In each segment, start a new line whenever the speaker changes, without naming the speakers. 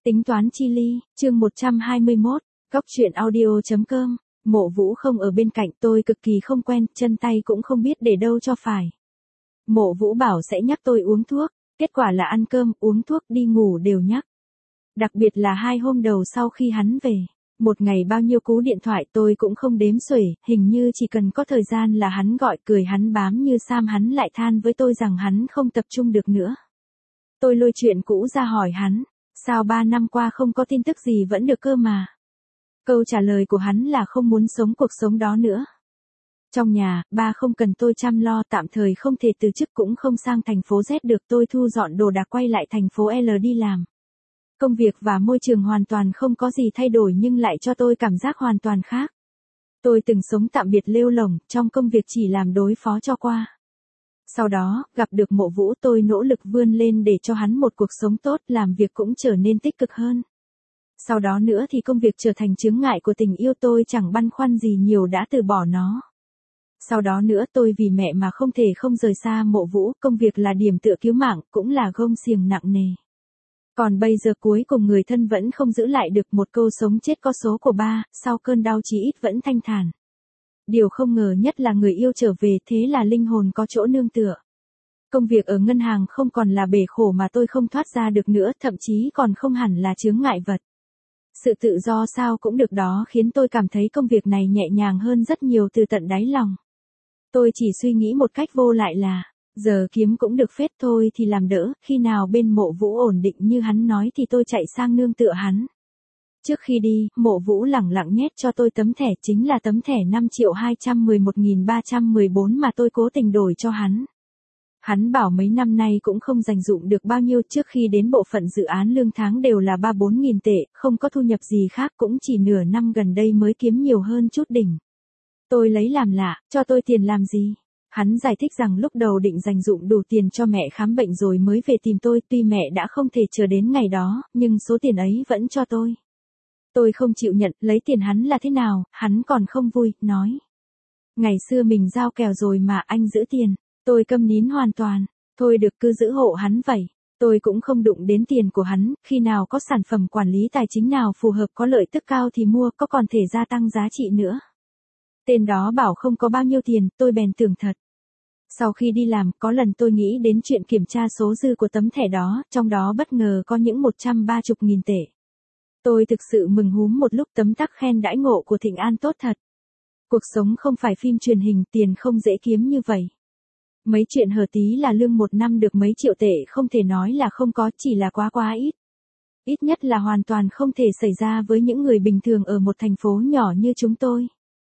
Tính toán chi ly, chương 121, Góc truyện audio.com. Mộ Vũ không ở bên cạnh, tôi cực kỳ không quen, chân tay cũng không biết để đâu cho phải. Mộ Vũ bảo sẽ nhắc tôi uống thuốc, kết quả là ăn cơm, uống thuốc, đi ngủ đều nhắc. Đặc biệt là 2 hôm đầu sau khi hắn về. Một ngày bao nhiêu cú điện thoại tôi cũng không đếm xuể, hình như chỉ cần có thời gian là hắn gọi, cười hắn bám như Sam, hắn lại than với tôi rằng hắn không tập trung được nữa. Tôi lôi chuyện cũ ra hỏi hắn, sao 3 năm qua không có tin tức gì vẫn được cơ mà. Câu trả lời của hắn là không muốn sống cuộc sống đó nữa. Trong nhà, ba không cần tôi chăm lo, tạm thời không thể từ chức cũng không sang thành phố Z được, tôi thu dọn đồ đạc quay lại thành phố L đi làm. Công việc và môi trường hoàn toàn không có gì thay đổi nhưng lại cho tôi cảm giác hoàn toàn khác. Tôi từng sống tạm biệt lêu lổng, trong công việc chỉ làm đối phó cho qua. Sau đó, gặp được Mộ Vũ, tôi nỗ lực vươn lên để cho hắn một cuộc sống tốt, làm việc cũng trở nên tích cực hơn. Sau đó nữa thì công việc trở thành chướng ngại của tình yêu, tôi chẳng băn khoăn gì nhiều đã từ bỏ nó. Sau đó nữa tôi vì mẹ mà không thể không rời xa Mộ Vũ, công việc là điểm tựa cứu mạng, cũng là gông xiềng nặng nề. Còn bây giờ cuối cùng người thân vẫn không giữ lại được, một câu sống chết có số của ba, sau cơn đau chí ít vẫn thanh thản. Điều không ngờ nhất là người yêu trở về, thế là linh hồn có chỗ nương tựa. Công việc ở ngân hàng không còn là bể khổ mà tôi không thoát ra được nữa, thậm chí còn không hẳn là chướng ngại vật. Sự tự do sao cũng được đó khiến tôi cảm thấy công việc này nhẹ nhàng hơn rất nhiều từ tận đáy lòng. Tôi chỉ suy nghĩ một cách vô lại là, giờ kiếm cũng được phết thôi thì làm đỡ, khi nào bên Mộ Vũ ổn định như hắn nói thì tôi chạy sang nương tựa hắn. Trước khi đi, Mộ Vũ lẳng lặng nhét cho tôi tấm thẻ, chính là tấm thẻ 5.211.314 mà tôi cố tình đổi cho hắn. Hắn bảo mấy năm nay cũng không dành dụm được bao nhiêu, trước khi đến bộ phận dự án lương tháng đều là 3-4 nghìn tệ, không có thu nhập gì khác, cũng chỉ nửa năm gần đây mới kiếm nhiều hơn chút đỉnh. Tôi lấy làm lạ, cho tôi tiền làm gì? Hắn giải thích rằng lúc đầu định dành dụm đủ tiền cho mẹ khám bệnh rồi mới về tìm tôi, tuy mẹ đã không thể chờ đến ngày đó, nhưng số tiền ấy vẫn cho tôi. Tôi không chịu nhận, lấy tiền hắn là thế nào, hắn còn không vui, nói. Ngày xưa mình giao kèo rồi mà anh giữ tiền. Tôi câm nín hoàn toàn, thôi được cứ giữ hộ hắn vậy. Tôi cũng không đụng đến tiền của hắn, khi nào có sản phẩm quản lý tài chính nào phù hợp có lợi tức cao thì mua, có còn thể gia tăng giá trị nữa. Tên đó bảo không có bao nhiêu tiền, tôi bèn tưởng thật. Sau khi đi làm, có lần tôi nghĩ đến chuyện kiểm tra số dư của tấm thẻ đó, trong đó bất ngờ có những 130.000 tệ. Tôi thực sự mừng húm một lúc, tấm tắc khen đãi ngộ của Thịnh An tốt thật. Cuộc sống không phải phim truyền hình, tiền không dễ kiếm như vậy. Mấy chuyện hở tí là lương một năm được mấy triệu tệ không thể nói là không có, chỉ là quá ít. Ít nhất là hoàn toàn không thể xảy ra với những người bình thường ở một thành phố nhỏ như chúng tôi.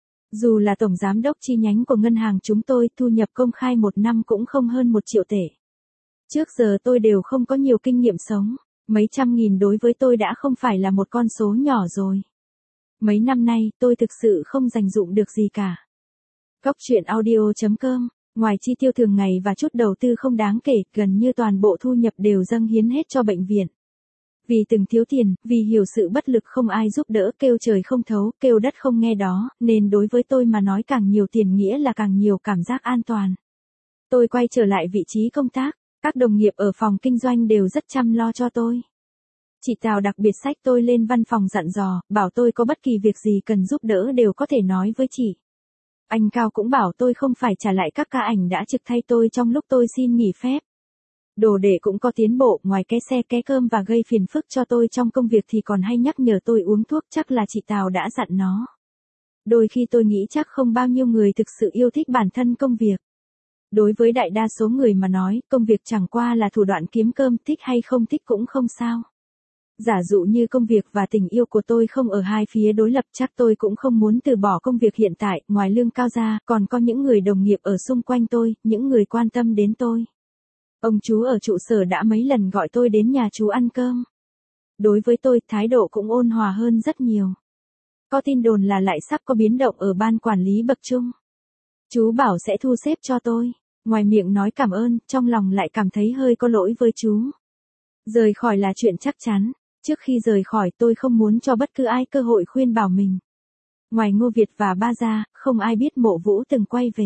Dù là tổng giám đốc chi nhánh của ngân hàng chúng tôi, thu nhập công khai một năm cũng không hơn 1 triệu tệ. Trước giờ tôi đều không có nhiều kinh nghiệm sống, mấy trăm nghìn đối với tôi đã không phải là một con số nhỏ rồi. Mấy năm nay, tôi thực sự không dành dụm được gì cả. Góc truyện audio.com. Ngoài chi tiêu thường ngày và chút đầu tư không đáng kể, gần như toàn bộ thu nhập đều dâng hiến hết cho bệnh viện. Vì từng thiếu tiền, vì hiểu sự bất lực không ai giúp đỡ, kêu trời không thấu, kêu đất không nghe đó, nên đối với tôi mà nói càng nhiều tiền nghĩa là càng nhiều cảm giác an toàn. Tôi quay trở lại vị trí công tác, các đồng nghiệp ở phòng kinh doanh đều rất chăm lo cho tôi. Chị Tào đặc biệt xách tôi lên văn phòng dặn dò, bảo tôi có bất kỳ việc gì cần giúp đỡ đều có thể nói với chị. Anh Cao cũng bảo tôi không phải trả lại các ca ảnh đã trực thay tôi trong lúc tôi xin nghỉ phép. Đồ đệ cũng có tiến bộ, ngoài cái xe ké cơm và gây phiền phức cho tôi trong công việc thì còn hay nhắc nhở tôi uống thuốc, chắc là chị Tào đã dặn nó. Đôi khi tôi nghĩ chắc không bao nhiêu người thực sự yêu thích bản thân công việc. Đối với đại đa số người mà nói, công việc chẳng qua là thủ đoạn kiếm cơm, thích hay không thích cũng không sao. Giả dụ như công việc và tình yêu của tôi không ở hai phía đối lập, chắc tôi cũng không muốn từ bỏ công việc hiện tại, ngoài lương cao ra, còn có những người đồng nghiệp ở xung quanh tôi, những người quan tâm đến tôi. Ông chú ở trụ sở đã mấy lần gọi tôi đến nhà chú ăn cơm. Đối với tôi, thái độ cũng ôn hòa hơn rất nhiều. Có tin đồn là lại sắp có biến động ở ban quản lý bậc trung. Chú bảo sẽ thu xếp cho tôi. Ngoài miệng nói cảm ơn, trong lòng lại cảm thấy hơi có lỗi với chú. Rời khỏi là chuyện chắc chắn. Trước khi rời khỏi tôi không muốn cho bất cứ ai cơ hội khuyên bảo mình. Ngoài Ngô Việt và ba ra, không ai biết Mộ Vũ từng quay về.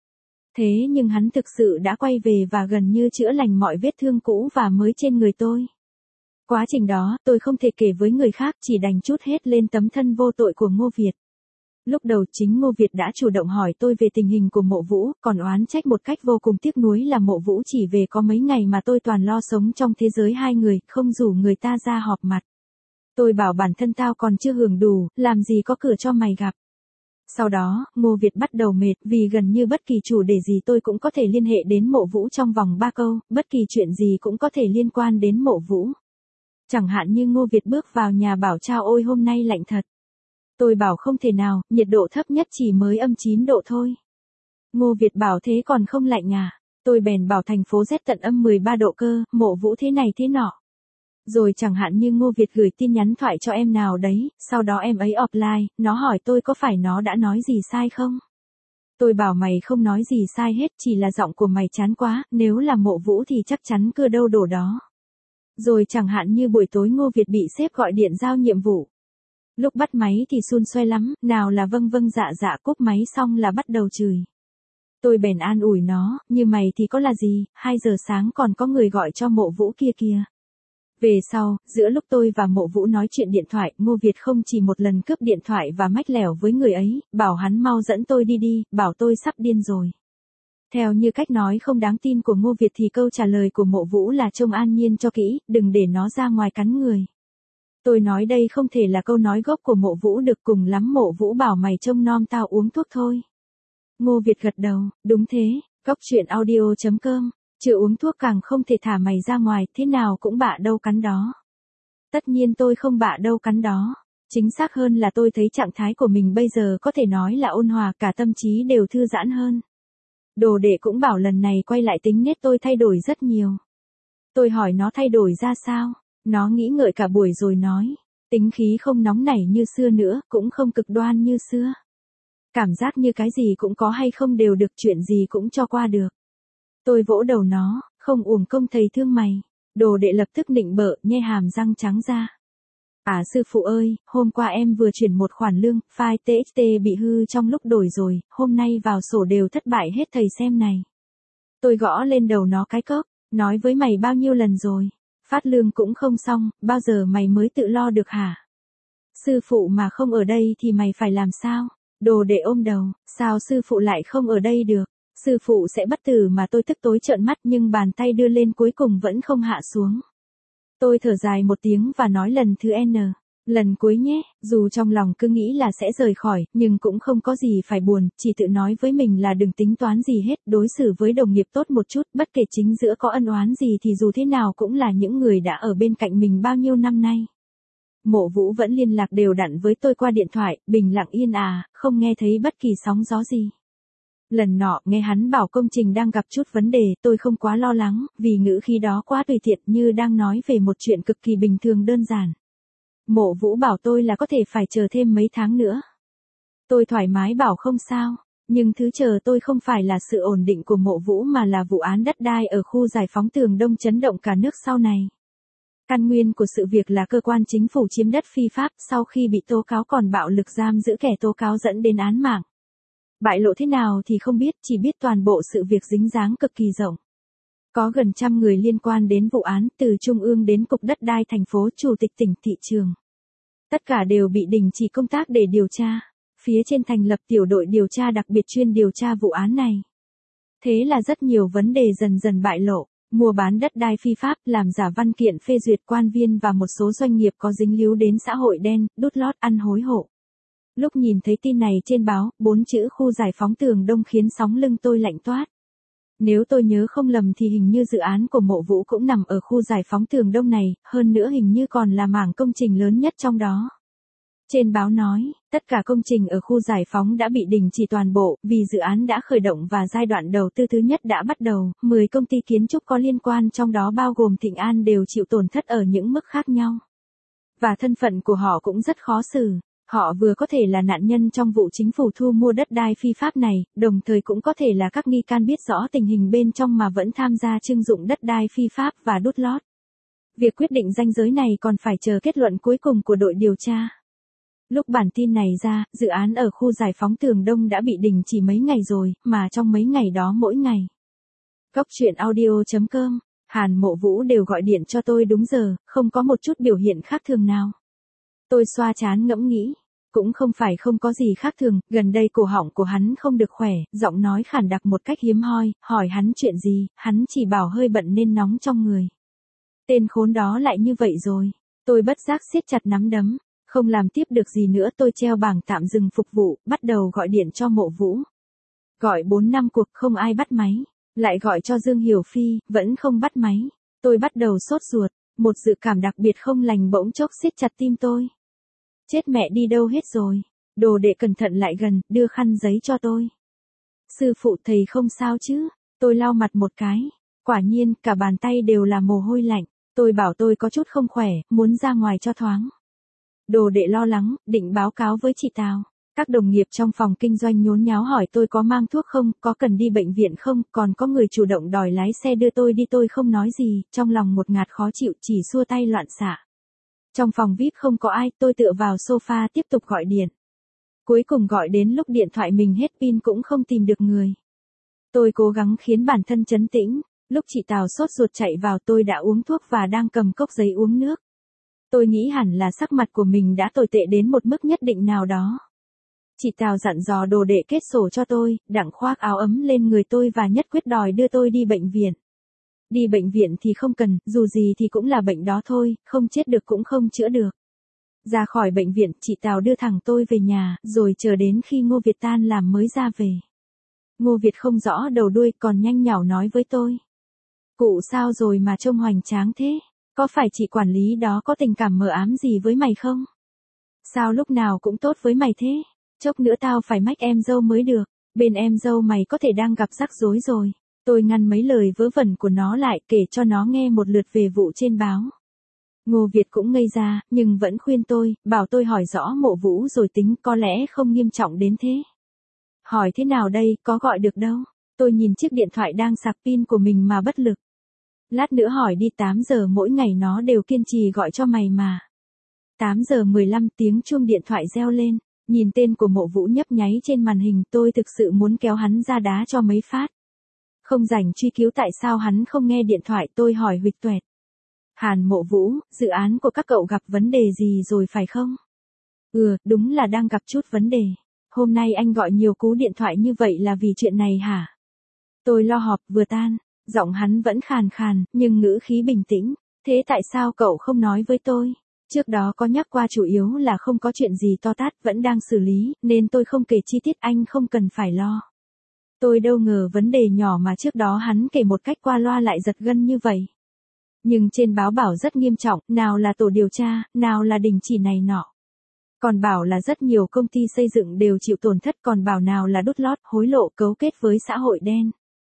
Thế nhưng hắn thực sự đã quay về và gần như chữa lành mọi vết thương cũ và mới trên người tôi. Quá trình đó, tôi không thể kể với người khác, chỉ đành trút hết lên tấm thân vô tội của Ngô Việt. Lúc đầu chính Ngô Việt đã chủ động hỏi tôi về tình hình của Mộ Vũ, còn oán trách một cách vô cùng tiếc nuối là Mộ Vũ chỉ về có mấy ngày mà tôi toàn lo sống trong thế giới hai người, không rủ người ta ra họp mặt. Tôi bảo bản thân tao còn chưa hưởng đủ, làm gì có cửa cho mày gặp. Sau đó, Ngô Việt bắt đầu mệt vì gần như bất kỳ chủ đề gì tôi cũng có thể liên hệ đến Mộ Vũ trong vòng 3 câu, bất kỳ chuyện gì cũng có thể liên quan đến Mộ Vũ. Chẳng hạn như Ngô Việt bước vào nhà bảo chao ôi hôm nay lạnh thật. Tôi bảo không thể nào, nhiệt độ thấp nhất chỉ mới âm 9 độ thôi. Ngô Việt bảo thế còn không lạnh à? Tôi bèn bảo thành phố rét tận âm 13 độ cơ, Mộ Vũ thế này thế nọ. Rồi chẳng hạn như Ngô Việt gửi tin nhắn thoại cho em nào đấy, sau đó em ấy offline, nó hỏi tôi có phải nó đã nói gì sai không? Tôi bảo mày không nói gì sai hết, chỉ là giọng của mày chán quá, nếu là Mộ Vũ thì chắc chắn cưa đâu đổ đó. Rồi chẳng hạn như buổi tối Ngô Việt bị sếp gọi điện giao nhiệm vụ. Lúc bắt máy thì xun xoay lắm, nào là vâng vâng dạ dạ, cúp máy xong là bắt đầu chửi. Tôi bèn an ủi nó, như mày thì có là gì, 2 giờ sáng còn có người gọi cho Mộ Vũ kia kìa. Về sau, giữa lúc tôi và Mộ Vũ nói chuyện điện thoại, Ngô Việt không chỉ một lần cướp điện thoại và mách lẻo với người ấy, bảo hắn mau dẫn tôi đi đi, bảo tôi sắp điên rồi. Theo như cách nói không đáng tin của Ngô Việt thì câu trả lời của Mộ Vũ là trông an nhiên cho kỹ, đừng để nó ra ngoài cắn người. Tôi nói đây không thể là câu nói gốc của Mộ Vũ được, cùng lắm Mộ Vũ bảo mày trông nom tao uống thuốc thôi. Ngô Việt gật đầu, đúng thế, Góc Chuyện Audio.com, chưa uống thuốc càng không thể thả mày ra ngoài, thế nào cũng bạ đâu cắn đó. Tất nhiên tôi không bạ đâu cắn đó. Chính xác hơn là tôi thấy trạng thái của mình bây giờ có thể nói là ôn hòa, cả tâm trí đều thư giãn hơn. Đồ đệ cũng bảo lần này quay lại tính nết tôi thay đổi rất nhiều. Tôi hỏi nó thay đổi ra sao, nó nghĩ ngợi cả buổi rồi nói, tính khí không nóng nảy như xưa nữa, cũng không cực đoan như xưa. Cảm giác như cái gì cũng có hay không đều được, chuyện gì cũng cho qua được. Tôi vỗ đầu nó, không uổng công thầy thương mày. Đồ đệ lập tức nịnh bợ, nhe hàm răng trắng ra. À sư phụ ơi, hôm qua em vừa chuyển một khoản lương, file TXT bị hư trong lúc đổi rồi, hôm nay vào sổ đều thất bại hết, thầy xem này. Tôi gõ lên đầu nó cái cốc, nói với mày bao nhiêu lần rồi, phát lương cũng không xong, bao giờ mày mới tự lo được hả? Sư phụ mà không ở đây thì mày phải làm sao? Đồ đệ ôm đầu, sao sư phụ lại không ở đây được? Sư phụ sẽ bất tử mà. Tôi tức tối trợn mắt nhưng bàn tay đưa lên cuối cùng vẫn không hạ xuống. Tôi thở dài một tiếng và nói lần thứ N. Lần cuối nhé, dù trong lòng cứ nghĩ là sẽ rời khỏi, nhưng cũng không có gì phải buồn, chỉ tự nói với mình là đừng tính toán gì hết, đối xử với đồng nghiệp tốt một chút, bất kể chính giữa có ân oán gì thì dù thế nào cũng là những người đã ở bên cạnh mình bao nhiêu năm nay. Mộ Vũ vẫn liên lạc đều đặn với tôi qua điện thoại, bình lặng yên không nghe thấy bất kỳ sóng gió gì. Lần nọ, nghe hắn bảo công trình đang gặp chút vấn đề, tôi không quá lo lắng, vì ngữ khí đó quá tùy tiện như đang nói về một chuyện cực kỳ bình thường đơn giản. Mộ Vũ bảo tôi là có thể phải chờ thêm mấy tháng nữa. Tôi thoải mái bảo không sao, nhưng thứ chờ tôi không phải là sự ổn định của Mộ Vũ mà là vụ án đất đai ở khu giải phóng Tường Đông chấn động cả nước sau này. Căn nguyên của sự việc là cơ quan chính phủ chiếm đất phi pháp, sau khi bị tố cáo còn bạo lực giam giữ kẻ tố cáo dẫn đến án mạng. Bại lộ thế nào thì không biết, chỉ biết toàn bộ sự việc dính dáng cực kỳ rộng. Có gần 100 người liên quan đến vụ án, từ trung ương đến cục đất đai thành phố, chủ tịch tỉnh, thị trường. Tất cả đều bị đình chỉ công tác để điều tra. Phía trên thành lập tiểu đội điều tra đặc biệt chuyên điều tra vụ án này. Thế là rất nhiều vấn đề dần dần bại lộ. Mua bán đất đai phi pháp, làm giả văn kiện phê duyệt, quan viên và một số doanh nghiệp có dính líu đến xã hội đen, đút lót ăn hối hộ. Lúc nhìn thấy tin này trên báo, 4 chữ khu giải phóng Tường Đông khiến sóng lưng tôi lạnh toát. Nếu tôi nhớ không lầm thì hình như dự án của Mộ Vũ cũng nằm ở khu giải phóng Tường Đông này, hơn nữa hình như còn là mảng công trình lớn nhất trong đó. Trên báo nói, tất cả công trình ở khu giải phóng đã bị đình chỉ toàn bộ, vì dự án đã khởi động và giai đoạn đầu tư thứ nhất đã bắt đầu, 10 công ty kiến trúc có liên quan trong đó bao gồm Thịnh An đều chịu tổn thất ở những mức khác nhau. Và thân phận của họ cũng rất khó xử. Họ vừa có thể là nạn nhân trong vụ chính phủ thu mua đất đai phi pháp này, đồng thời cũng có thể là các nghi can biết rõ tình hình bên trong mà vẫn tham gia trưng dụng đất đai phi pháp và đút lót. Việc quyết định ranh giới này còn phải chờ kết luận cuối cùng của đội điều tra. Lúc bản tin này ra, dự án ở khu giải phóng Tường Đông đã bị đình chỉ mấy ngày rồi, mà trong mấy ngày đó mỗi ngày. Góc Chuyện Audio.com Hàn Mộ Vũ đều gọi điện cho tôi đúng giờ, không có một chút biểu hiện khác thường nào. Tôi xoa trán ngẫm nghĩ. Cũng không phải không có gì khác thường, gần đây cổ họng của hắn không được khỏe, giọng nói khản đặc một cách hiếm hoi, hỏi hắn chuyện gì, hắn chỉ bảo hơi bận nên nóng trong người. Tên khốn đó lại như vậy rồi. Tôi bất giác siết chặt nắm đấm. Không làm tiếp được gì nữa tôi treo bảng tạm dừng phục vụ, bắt đầu gọi điện cho Mộ Vũ. Gọi 4-5 cuộc không ai bắt máy. Lại gọi cho Dương Hiểu Phi, vẫn không bắt máy. Tôi bắt đầu sốt ruột, một dự cảm đặc biệt không lành bỗng chốc siết chặt tim tôi. Chết mẹ đi đâu hết rồi. Đồ đệ cẩn thận lại gần, đưa khăn giấy cho tôi. Sư phụ thầy không sao chứ? Tôi lau mặt một cái. Quả nhiên, cả bàn tay đều là mồ hôi lạnh. Tôi bảo tôi có chút không khỏe, muốn ra ngoài cho thoáng. Đồ đệ lo lắng, định báo cáo với chị Tào. Các đồng nghiệp trong phòng kinh doanh nhốn nháo hỏi tôi có mang thuốc không, có cần đi bệnh viện không, còn có người chủ động đòi lái xe đưa tôi đi, tôi không nói gì, trong lòng một ngạt khó chịu, chỉ xua tay loạn xạ. Trong phòng VIP không có ai, tôi tựa vào sofa tiếp tục gọi điện. Cuối cùng gọi đến lúc điện thoại mình hết pin cũng không tìm được người. Tôi cố gắng khiến bản thân trấn tĩnh, lúc chị Tào sốt ruột chạy vào tôi đã uống thuốc và đang cầm cốc giấy uống nước. Tôi nghĩ hẳn là sắc mặt của mình đã tồi tệ đến một mức nhất định nào đó. Chị Tào dặn dò đồ đệ kết sổ cho tôi, đặng khoác áo ấm lên người tôi và nhất quyết đòi đưa tôi đi bệnh viện. Đi bệnh viện thì không cần, dù gì thì cũng là bệnh đó thôi, không chết được cũng không chữa được. Ra khỏi bệnh viện, chị Tào đưa thẳng tôi về nhà, rồi chờ đến khi Ngô Việt tan làm mới ra về. Ngô Việt không rõ đầu đuôi còn nhanh nhảu nói với tôi. Cụ sao rồi mà trông hoành tráng thế? Có phải chị quản lý đó có tình cảm mờ ám gì với mày không? Sao lúc nào cũng tốt với mày thế? Chốc nữa tao phải mách em dâu mới được, bên em dâu mày có thể đang gặp rắc rối rồi. Tôi ngăn mấy lời vớ vẩn của nó lại kể cho nó nghe một lượt về vụ trên báo. Ngô Việt cũng ngây ra, nhưng vẫn khuyên tôi, bảo tôi hỏi rõ Mộ Vũ rồi tính, có lẽ không nghiêm trọng đến thế. Hỏi thế nào đây, có gọi được đâu. Tôi nhìn chiếc điện thoại đang sạc pin của mình mà bất lực. Lát nữa hỏi đi, 8 giờ mỗi ngày nó đều kiên trì gọi cho mày mà. 8 giờ 15 tiếng chuông điện thoại reo lên, nhìn tên của Mộ Vũ nhấp nháy trên màn hình, tôi thực sự muốn kéo hắn ra đá cho mấy phát. Không rảnh truy cứu tại sao hắn không nghe điện thoại, tôi hỏi huỵch toẹt. Hàn Mộ Vũ, dự án của các cậu gặp vấn đề gì rồi phải không? Đúng là đang gặp chút vấn đề. Hôm nay anh gọi nhiều cú điện thoại như vậy là vì chuyện này hả? Tôi lo họp vừa tan, giọng hắn vẫn khàn khàn, nhưng ngữ khí bình tĩnh. Thế tại sao cậu không nói với tôi? Trước đó có nhắc qua chủ yếu là không có chuyện gì to tát, vẫn đang xử lý, nên tôi không kể chi tiết, anh không cần phải lo. Tôi đâu ngờ vấn đề nhỏ mà trước đó hắn kể một cách qua loa lại giật gân như vậy. Nhưng trên báo bảo rất nghiêm trọng, nào là tổ điều tra, nào là đình chỉ này nọ. Còn bảo là rất nhiều công ty xây dựng đều chịu tổn thất, còn bảo nào là đút lót, hối lộ, cấu kết với xã hội đen.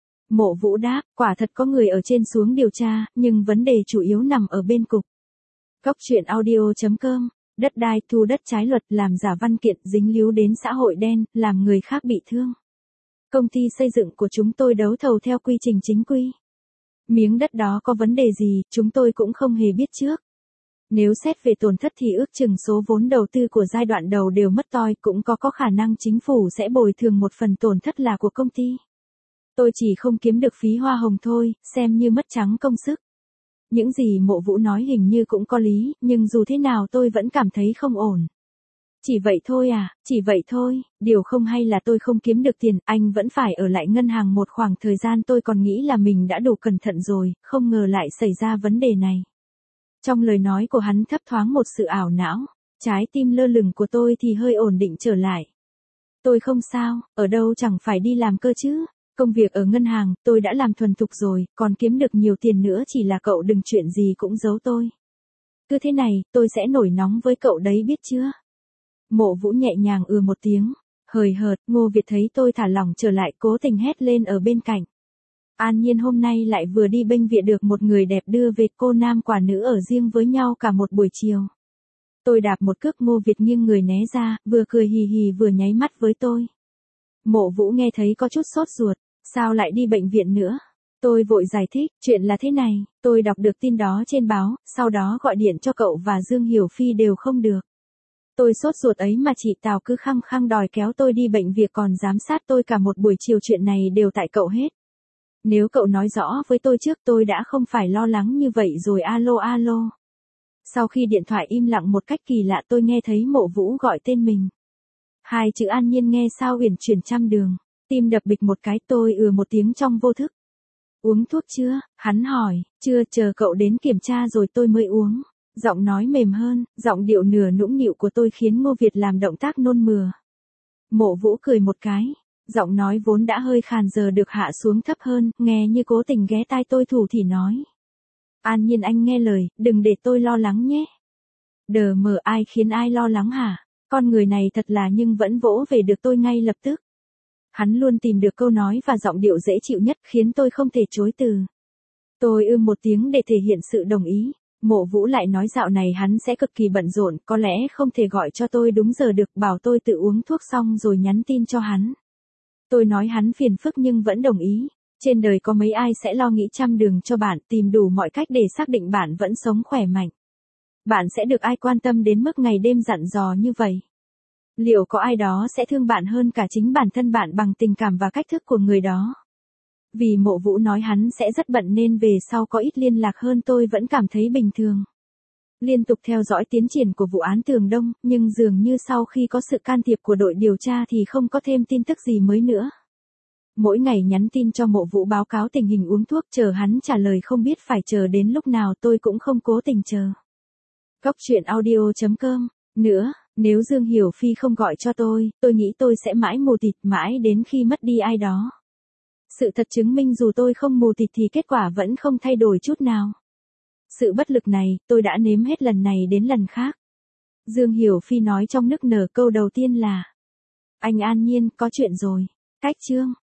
Mộ Vũ đáp, quả thật có người ở trên xuống điều tra, nhưng vấn đề chủ yếu nằm ở bên cục. Góc truyện audio.com, đất đai thu đất trái luật, làm giả văn kiện, dính líu đến xã hội đen, làm người khác bị thương. Công ty xây dựng của chúng tôi đấu thầu theo quy trình chính quy. Miếng đất đó có vấn đề gì, chúng tôi cũng không hề biết trước. Nếu xét về tổn thất thì ước chừng số vốn đầu tư của giai đoạn đầu đều mất toi, cũng có khả năng chính phủ sẽ bồi thường một phần tổn thất là của công ty. Tôi chỉ không kiếm được phí hoa hồng thôi, xem như mất trắng công sức. Những gì Mộ Vũ nói hình như cũng có lý, nhưng dù thế nào tôi vẫn cảm thấy không ổn. Chỉ vậy thôi à, chỉ vậy thôi, điều không hay là tôi không kiếm được tiền, anh vẫn phải ở lại ngân hàng một khoảng thời gian, tôi còn nghĩ là mình đã đủ cẩn thận rồi, không ngờ lại xảy ra vấn đề này. Trong lời nói của hắn thấp thoáng một sự ảo não, trái tim lơ lửng của tôi thì hơi ổn định trở lại. Tôi không sao, ở đâu chẳng phải đi làm cơ chứ. Công việc ở ngân hàng, tôi đã làm thuần thục rồi, còn kiếm được nhiều tiền nữa, chỉ là cậu đừng chuyện gì cũng giấu tôi. Cứ thế này, tôi sẽ nổi nóng với cậu đấy biết chưa? Mộ Vũ nhẹ nhàng một tiếng, hời hợt. Ngô Việt thấy tôi thả lỏng trở lại, cố tình hét lên ở bên cạnh. An Nhiên hôm nay lại vừa đi bênh viện được một người đẹp đưa về, cô nam quả nữ ở riêng với nhau cả một buổi chiều. Tôi đạp một cước, Ngô Việt nghiêng người né ra, vừa cười hì hì vừa nháy mắt với tôi. Mộ Vũ nghe thấy có chút sốt ruột, sao lại đi bệnh viện nữa? Tôi vội giải thích, chuyện là thế này, tôi đọc được tin đó trên báo, sau đó gọi điện cho cậu và Dương Hiểu Phi đều không được. Tôi sốt ruột ấy mà chị Tào cứ khăng khăng đòi kéo tôi đi bệnh viện, còn giám sát tôi cả một buổi chiều, chuyện này đều tại cậu hết. Nếu cậu nói rõ với tôi trước tôi đã không phải lo lắng như vậy rồi. Alo alo. Sau khi điện thoại im lặng một cách kỳ lạ tôi nghe thấy Mộ Vũ gọi tên mình. Hai chữ An Nhiên nghe sao uyển chuyển trăm đường. Tim đập bịch một cái, tôi một tiếng trong vô thức. Uống thuốc chưa? Hắn hỏi. Chưa, chờ cậu đến kiểm tra rồi tôi mới uống. Giọng nói mềm hơn, giọng điệu nửa nũng nịu của tôi khiến Ngô Việt làm động tác nôn mửa. Mộ Vũ cười một cái. Giọng nói vốn đã hơi khàn giờ được hạ xuống thấp hơn, nghe như cố tình ghé tai tôi thủ thỉ nói. An Nhiên anh nghe lời, đừng để tôi lo lắng nhé. Đờ mờ, ai khiến ai lo lắng hả? Con người này thật là nhưng vẫn vỗ về được tôi ngay lập tức. Hắn luôn tìm được câu nói và giọng điệu dễ chịu nhất khiến tôi không thể chối từ. Tôi một tiếng để thể hiện sự đồng ý. Mộ Vũ lại nói dạo này hắn sẽ cực kỳ bận rộn, có lẽ không thể gọi cho tôi đúng giờ được, bảo tôi tự uống thuốc xong rồi nhắn tin cho hắn. Tôi nói hắn phiền phức nhưng vẫn đồng ý. Trên đời có mấy ai sẽ lo nghĩ trăm đường cho bạn, tìm đủ mọi cách để xác định bạn vẫn sống khỏe mạnh. Bạn sẽ được ai quan tâm đến mức ngày đêm dặn dò như vậy? Liệu có ai đó sẽ thương bạn hơn cả chính bản thân bạn bằng tình cảm và cách thức của người đó? Vì Mộ Vũ nói hắn sẽ rất bận nên về sau có ít liên lạc hơn tôi vẫn cảm thấy bình thường. Liên tục theo dõi tiến triển của vụ án Tường Đông, nhưng dường như sau khi có sự can thiệp của đội điều tra thì không có thêm tin tức gì mới nữa. Mỗi ngày nhắn tin cho Mộ Vũ báo cáo tình hình uống thuốc, chờ hắn trả lời không biết phải chờ đến lúc nào, tôi cũng không cố tình chờ. Góc truyện audio.com. Nữa, nếu Dương Hiểu Phi không gọi cho tôi nghĩ tôi sẽ mãi mù tịt mãi đến khi mất đi ai đó. Sự thật chứng minh dù tôi không mù tịt thì kết quả vẫn không thay đổi chút nào. Sự bất lực này, tôi đã nếm hết lần này đến lần khác. Dương Hiểu Phi nói trong nức nở, câu đầu tiên là: Anh An Nhiên, có chuyện rồi. Cách chương.